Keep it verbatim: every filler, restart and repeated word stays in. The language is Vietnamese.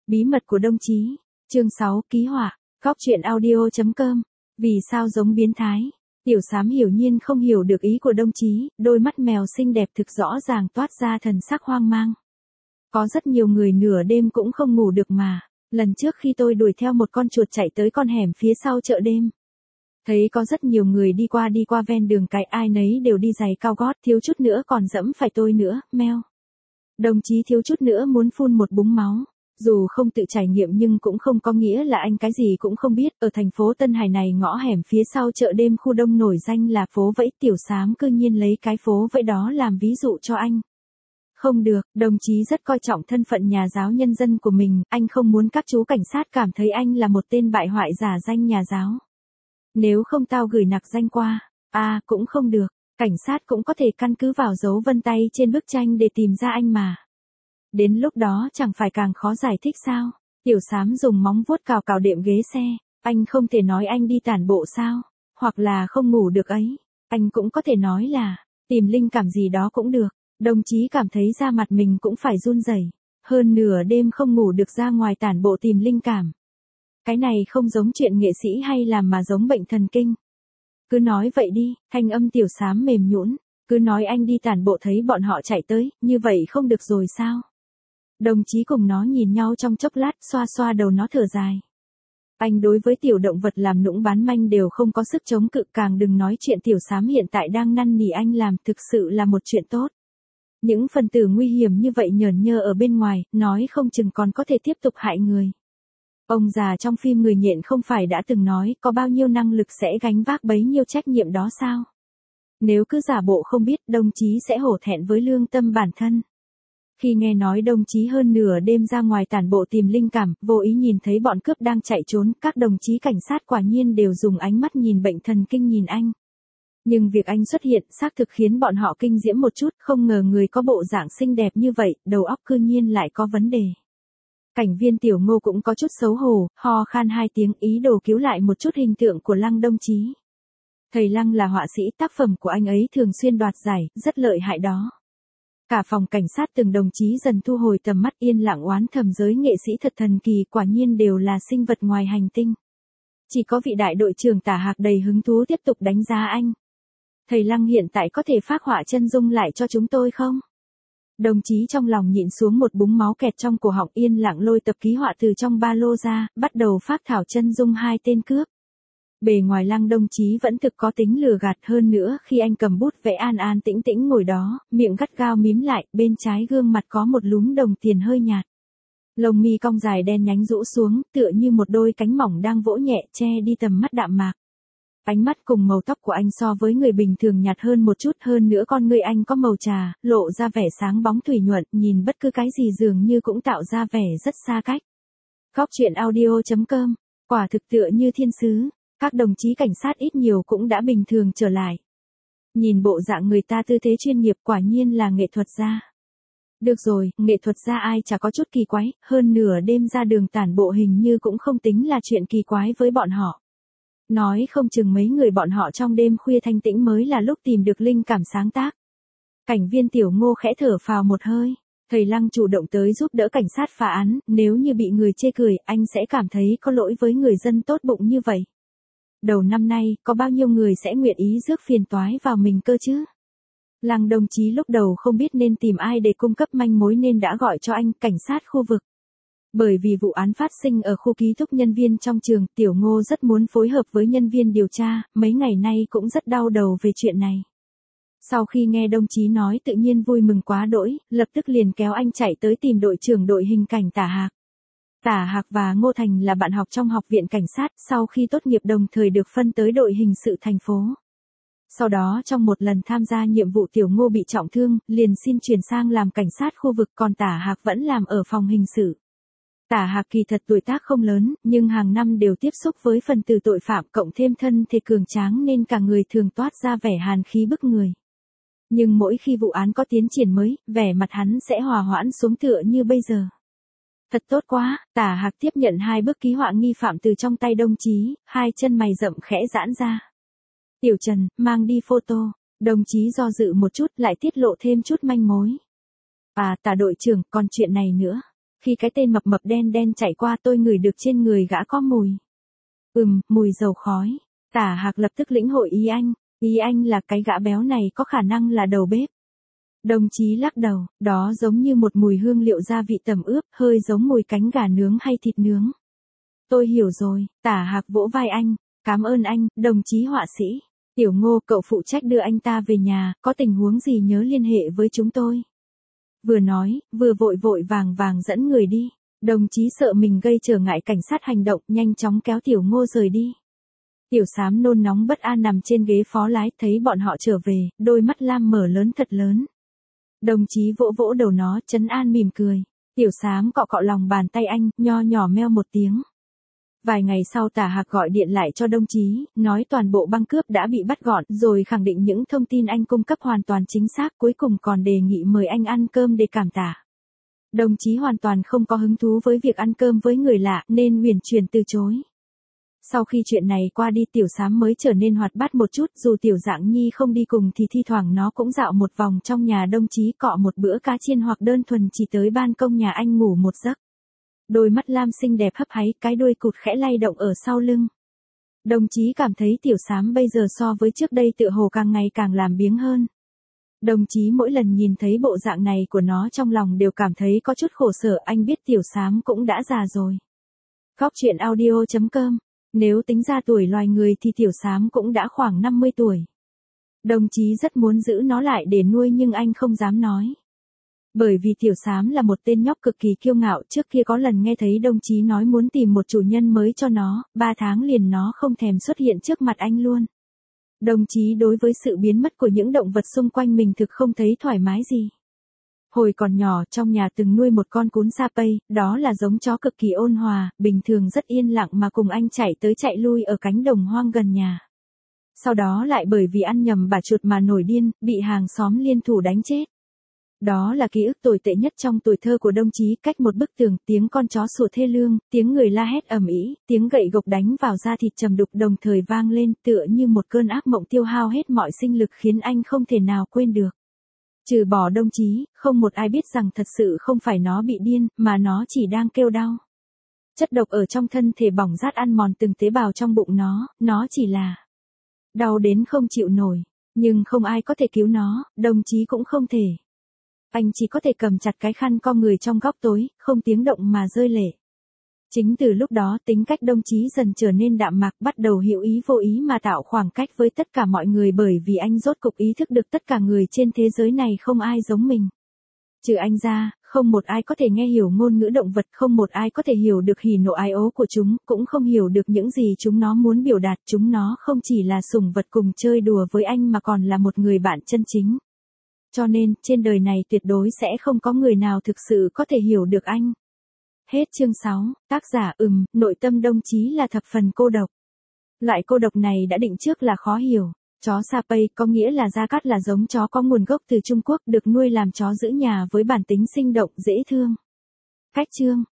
Bí mật của đồng chí. Chương sáu, ký họa. Góc truyện audio chấm com. Vì sao giống biến thái? Tiểu Sám hiểu nhiên không hiểu được ý của đồng chí, đôi mắt mèo xinh đẹp thực rõ ràng toát ra thần sắc hoang mang. Có rất nhiều người nửa đêm cũng không ngủ được mà. Lần trước khi tôi đuổi theo một con chuột chạy tới con hẻm phía sau chợ đêm. Thấy có rất nhiều người đi qua đi qua ven đường cái, ai nấy đều đi giày cao gót, thiếu chút nữa còn dẫm phải tôi nữa, meo. Đồng chí thiếu chút nữa muốn phun một búng máu. Dù không tự trải nghiệm nhưng cũng không có nghĩa là anh cái gì cũng không biết. Ở thành phố Tân Hải này, ngõ hẻm phía sau chợ đêm khu đông nổi danh là phố Vẫy. Tiểu Sám cư nhiên lấy cái phố Vẫy đó làm ví dụ cho anh. Không được, đồng chí rất coi trọng thân phận nhà giáo nhân dân của mình, anh không muốn các chú cảnh sát cảm thấy anh là một tên bại hoại giả danh nhà giáo. Nếu không tao gửi nặc danh qua. À, cũng không được, cảnh sát cũng có thể căn cứ vào dấu vân tay trên bức tranh để tìm ra anh mà. Đến lúc đó chẳng phải càng khó giải thích sao? Tiểu Sám dùng móng vuốt cào cào đệm ghế xe, anh không thể nói anh đi tản bộ sao? Hoặc là không ngủ được ấy, anh cũng có thể nói là tìm linh cảm gì đó cũng được. Đồng chí cảm thấy da mặt mình cũng phải run rẩy, hơn nửa đêm không ngủ được ra ngoài tản bộ tìm linh cảm. Cái này không giống chuyện nghệ sĩ hay làm mà giống bệnh thần kinh. Cứ nói vậy đi, thanh âm Tiểu Sám mềm nhũn, cứ nói anh đi tản bộ thấy bọn họ chạy tới, như vậy không được rồi sao? Đồng chí cùng nó nhìn nhau trong chốc lát, xoa xoa đầu nó thở dài. Anh đối với tiểu động vật làm nũng bán manh đều không có sức chống cự, càng đừng nói chuyện Tiểu Sám hiện tại đang năn nỉ anh làm, thực sự là một chuyện tốt. Những phần tử nguy hiểm như vậy nhởn nhơ ở bên ngoài, nói không chừng còn có thể tiếp tục hại người. Ông già trong phim Người Nhện không phải đã từng nói có bao nhiêu năng lực sẽ gánh vác bấy nhiêu trách nhiệm đó sao? Nếu cứ giả bộ không biết, đồng chí sẽ hổ thẹn với lương tâm bản thân. Khi nghe nói đồng chí hơn nửa đêm ra ngoài tản bộ tìm linh cảm, vô ý nhìn thấy bọn cướp đang chạy trốn, các đồng chí cảnh sát quả nhiên đều dùng ánh mắt nhìn bệnh thần kinh nhìn anh. Nhưng việc anh xuất hiện xác thực khiến bọn họ kinh diễm một chút, không ngờ người có bộ dạng xinh đẹp như vậy, đầu óc cư nhiên lại có vấn đề. Cảnh viên Tiểu Ngô cũng có chút xấu hổ, ho khan hai tiếng, ý đồ cứu lại một chút hình tượng của Lăng đồng chí. Thầy Lăng là họa sĩ, tác phẩm của anh ấy thường xuyên đoạt giải, rất lợi hại đó. Cả phòng cảnh sát từng đồng chí dần thu hồi tầm mắt, yên lặng oán thầm giới nghệ sĩ thật thần kỳ, quả nhiên đều là sinh vật ngoài hành tinh. Chỉ có vị đại đội trưởng Tả Hạc đầy hứng thú tiếp tục đánh giá anh. Thầy Lăng hiện tại có thể phác họa chân dung lại cho chúng tôi không? Đồng chí trong lòng nhịn xuống một búng máu kẹt trong cổ họng, yên lặng lôi tập ký họa từ trong ba lô ra, bắt đầu phác thảo chân dung hai tên cướp. Bề ngoài Lăng đồng chí vẫn thực có tính lừa gạt, hơn nữa khi anh cầm bút vẽ an an tĩnh tĩnh ngồi đó, miệng gắt gao mím lại, bên trái gương mặt có một lúm đồng tiền hơi nhạt. Lông mi cong dài đen nhánh rũ xuống, tựa như một đôi cánh mỏng đang vỗ nhẹ che đi tầm mắt đạm mạc. Ánh mắt cùng màu tóc của anh so với người bình thường nhạt hơn một chút, hơn nữa con người anh có màu trà, lộ ra vẻ sáng bóng thủy nhuận, nhìn bất cứ cái gì dường như cũng tạo ra vẻ rất xa cách. Góc truyện audio chấm com, quả thực tựa như thiên sứ, các đồng chí cảnh sát ít nhiều cũng đã bình thường trở lại. Nhìn bộ dạng người ta tư thế chuyên nghiệp, quả nhiên là nghệ thuật gia. Được rồi, nghệ thuật gia ai chả có chút kỳ quái, hơn nửa đêm ra đường tản bộ hình như cũng không tính là chuyện kỳ quái với bọn họ. Nói không chừng mấy người bọn họ trong đêm khuya thanh tĩnh mới là lúc tìm được linh cảm sáng tác. Cảnh viên Tiểu Ngô khẽ thở phào một hơi, thầy Lăng chủ động tới giúp đỡ cảnh sát phá án, nếu như bị người chê cười, anh sẽ cảm thấy có lỗi với người dân tốt bụng như vậy. Đầu năm nay, có bao nhiêu người sẽ nguyện ý rước phiền toái vào mình cơ chứ? Lăng đồng chí lúc đầu không biết nên tìm ai để cung cấp manh mối nên đã gọi cho anh, cảnh sát khu vực. Bởi vì vụ án phát sinh ở khu ký túc nhân viên trong trường, Tiểu Ngô rất muốn phối hợp với nhân viên điều tra, mấy ngày nay cũng rất đau đầu về chuyện này. Sau khi nghe đồng chí nói tự nhiên vui mừng quá đỗi, lập tức liền kéo anh chạy tới tìm đội trưởng đội hình cảnh Tả Hạc. Tả Hạc và Ngô Thành là bạn học trong học viện cảnh sát, sau khi tốt nghiệp đồng thời được phân tới đội hình sự thành phố. Sau đó trong một lần tham gia nhiệm vụ Tiểu Ngô bị trọng thương, liền xin chuyển sang làm cảnh sát khu vực, còn Tả Hạc vẫn làm ở phòng hình sự. Tả Hạc kỳ thật tuổi tác không lớn, nhưng hàng năm đều tiếp xúc với phần tử tội phạm, cộng thêm thân thể cường tráng nên cả người thường toát ra vẻ hàn khí bức người. Nhưng mỗi khi vụ án có tiến triển mới, vẻ mặt hắn sẽ hòa hoãn xuống tựa như bây giờ. Thật tốt quá, Tả Hạc tiếp nhận hai bức ký họa nghi phạm từ trong tay đồng chí, hai chân mày rậm khẽ giãn ra. Tiểu Trần, mang đi photo. Đồng chí do dự một chút lại tiết lộ thêm chút manh mối. À, Tả đội trưởng, còn chuyện này nữa. khi cái tên mập mập đen đen chạy qua tôi ngửi được trên người gã có mùi. Ừm, mùi dầu khói. Tả Hạc lập tức lĩnh hội ý anh, ý anh là cái gã béo này có khả năng là đầu bếp. Đồng chí lắc đầu, đó giống như một mùi hương liệu gia vị tẩm ướp, hơi giống mùi cánh gà nướng hay thịt nướng. Tôi hiểu rồi, Tả Hạc vỗ vai anh, cảm ơn anh, đồng chí họa sĩ. Tiểu Ngô, cậu phụ trách đưa anh ta về nhà, có tình huống gì nhớ liên hệ với chúng tôi. Vừa nói, vừa vội vội vàng vàng dẫn người đi. Đồng chí sợ mình gây trở ngại cảnh sát hành động, nhanh chóng kéo Tiểu Ngô rời đi. Tiểu Sám nôn nóng bất an nằm trên ghế phó lái, thấy bọn họ trở về, đôi mắt lam mở lớn thật lớn. Đồng chí vỗ vỗ đầu nó, trấn an mỉm cười. Tiểu Sám cọ cọ lòng bàn tay anh, nho nhỏ meo một tiếng. Vài ngày sau Tả Hạc gọi điện lại cho đồng chí, nói toàn bộ băng cướp đã bị bắt gọn, rồi khẳng định những thông tin anh cung cấp hoàn toàn chính xác, cuối cùng còn đề nghị mời anh ăn cơm để cảm tạ. Đồng chí hoàn toàn không có hứng thú với việc ăn cơm với người lạ, nên huyền chuyển từ chối. Sau khi chuyện này qua đi, Tiểu Sám mới trở nên hoạt bát một chút, dù Tiểu Dạng Nhi không đi cùng thì thi thoảng nó cũng dạo một vòng trong nhà đồng chí, cọ một bữa cá chiên hoặc đơn thuần chỉ tới ban công nhà anh ngủ một giấc. Đôi mắt lam xinh đẹp hấp háy, cái đuôi cụt khẽ lay động ở sau lưng. Đồng chí cảm thấy Tiểu Sám bây giờ so với trước đây tựa hồ càng ngày càng làm biếng hơn. Đồng chí mỗi lần nhìn thấy bộ dạng này của nó trong lòng đều cảm thấy có chút khổ sở, anh biết Tiểu Sám cũng đã già rồi. Góc truyện audio chấm com. Nếu tính ra tuổi loài người thì Tiểu Sám cũng đã khoảng năm mươi tuổi. Đồng chí rất muốn giữ nó lại để nuôi nhưng anh không dám nói. Bởi vì Tiểu Sám là một tên nhóc cực kỳ kiêu ngạo, trước kia có lần nghe thấy đồng chí nói muốn tìm một chủ nhân mới cho nó, ba tháng liền nó không thèm xuất hiện trước mặt anh luôn. Đồng chí đối với sự biến mất của những động vật xung quanh mình thực không thấy thoải mái gì. Hồi còn nhỏ trong nhà từng nuôi một con cún sa pây, đó là giống chó cực kỳ ôn hòa, bình thường rất yên lặng mà cùng anh chạy tới chạy lui ở cánh đồng hoang gần nhà. Sau đó lại bởi vì ăn nhầm bả chuột mà nổi điên, bị hàng xóm liên thủ đánh chết. Đó là ký ức tồi tệ nhất trong tuổi thơ của đồng chí, cách một bức tường, tiếng con chó sủa thê lương, tiếng người la hét ầm ĩ, tiếng gậy gộc đánh vào da thịt trầm đục đồng thời vang lên tựa như một cơn ác mộng tiêu hao hết mọi sinh lực khiến anh không thể nào quên được. Trừ bỏ đồng chí, không một ai biết rằng thật sự không phải nó bị điên, mà nó chỉ đang kêu đau. Chất độc ở trong thân thể bỏng rát ăn mòn từng tế bào trong bụng nó, nó chỉ là đau đến không chịu nổi, nhưng không ai có thể cứu nó, đồng chí cũng không thể. Anh chỉ có thể cầm chặt cái khăn co người trong góc tối, không tiếng động mà rơi lệ. Chính từ lúc đó tính cách đồng chí dần trở nên đạm mạc, bắt đầu hữu ý vô ý mà tạo khoảng cách với tất cả mọi người, bởi vì anh rốt cục ý thức được tất cả người trên thế giới này không ai giống mình. Trừ anh ra, không một ai có thể nghe hiểu ngôn ngữ động vật, không một ai có thể hiểu được hỉ nộ ái ố của chúng, cũng không hiểu được những gì chúng nó muốn biểu đạt. Chúng nó không chỉ là sủng vật cùng chơi đùa với anh mà còn là một người bạn chân chính. Cho nên, trên đời này tuyệt đối sẽ không có người nào thực sự có thể hiểu được anh. Hết chương sáu, tác giả ừm, nội tâm đồng chí là thập phần cô độc. Loại cô độc này đã định trước là khó hiểu. Chó Sa Pây có nghĩa là Gia Cát là giống chó có nguồn gốc từ Trung Quốc, được nuôi làm chó giữ nhà với bản tính sinh động, dễ thương. Cách chương